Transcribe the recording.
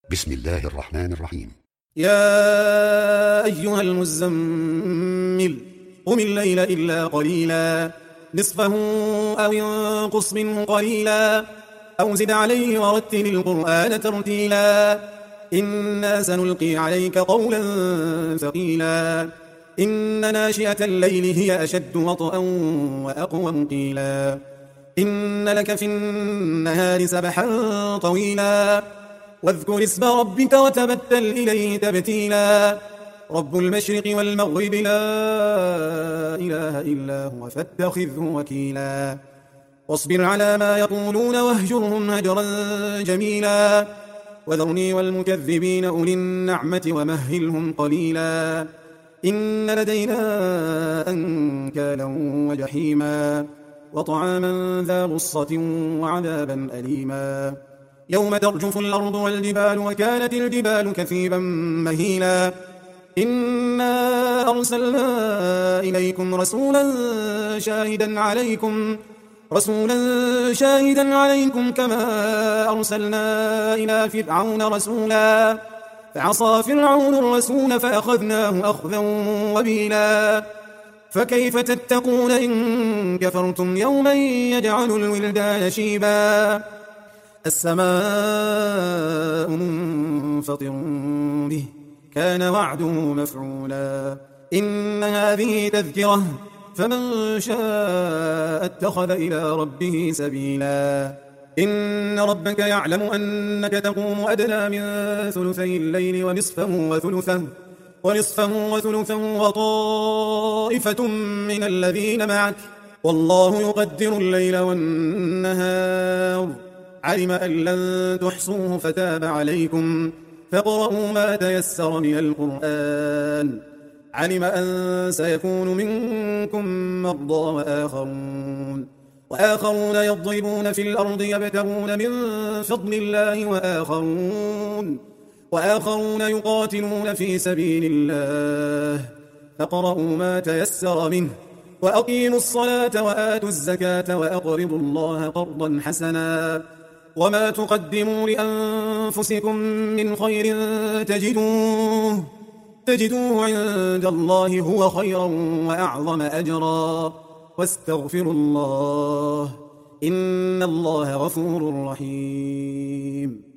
بسم الله الرحمن الرحيم. يا أيها المزمل قم الليل إلا قليلا نصفه أو ينقص منه قليلا أو زد عليه ورتل القرآن ترتيلا إنا سنلقي عليك قولا ثقيلا إن ناشئة الليل هي أشد وطئا وأقوم قيلا إن لك في النهار سبحا طويلا واذكر اسم ربك وتبتل إليه تبتيلا رب المشرق والمغرب لا إله إلا هو فاتخذه وكيلا واصبر على ما يقولون واهجرهم هجرا جميلا وذرني والمكذبين أولي النعمة ومهلهم قليلا إن لدينا أنكالا وجحيما وطعاما ذا غصة وعذابا أليما يوم ترجف الأرض والجبال وكانت الجبال كثيبا مهيلا إنا أرسلنا إليكم رسولا شاهدا عليكم كما أرسلنا إلى فرعون رسولا فعصى فرعون الرسول فأخذناه أخذا وبيلا فكيف تتقون إن كفرتم يوما يجعل الولدان شيبا السماء منفطر به كان وعده مفعولا إن هذه تذكرة فمن شاء اتخذ إلى ربه سبيلا إن ربك يعلم أنك تقوم أدنى من ثلثي الليل ونصفه وثلثا وطائفة من الذين معك والله يقدر الليل والنهار علم أن لن تحصوه فتاب عليكم فاقرؤوا ما تيسر من القرآن علم أن سيكون منكم مرضى وآخرون يضربون في الأرض يبتغون من فضل الله وآخرون يقاتلون في سبيل الله فاقرؤوا ما تيسر منه وأقيموا الصلاة وآتوا الزكاة وأقرضوا الله قرضا حسنا وما تقدموا لأنفسكم من خير تجدوه عند الله هو خيرا وأعظم أجرا واستغفروا الله إن الله غفور رحيم.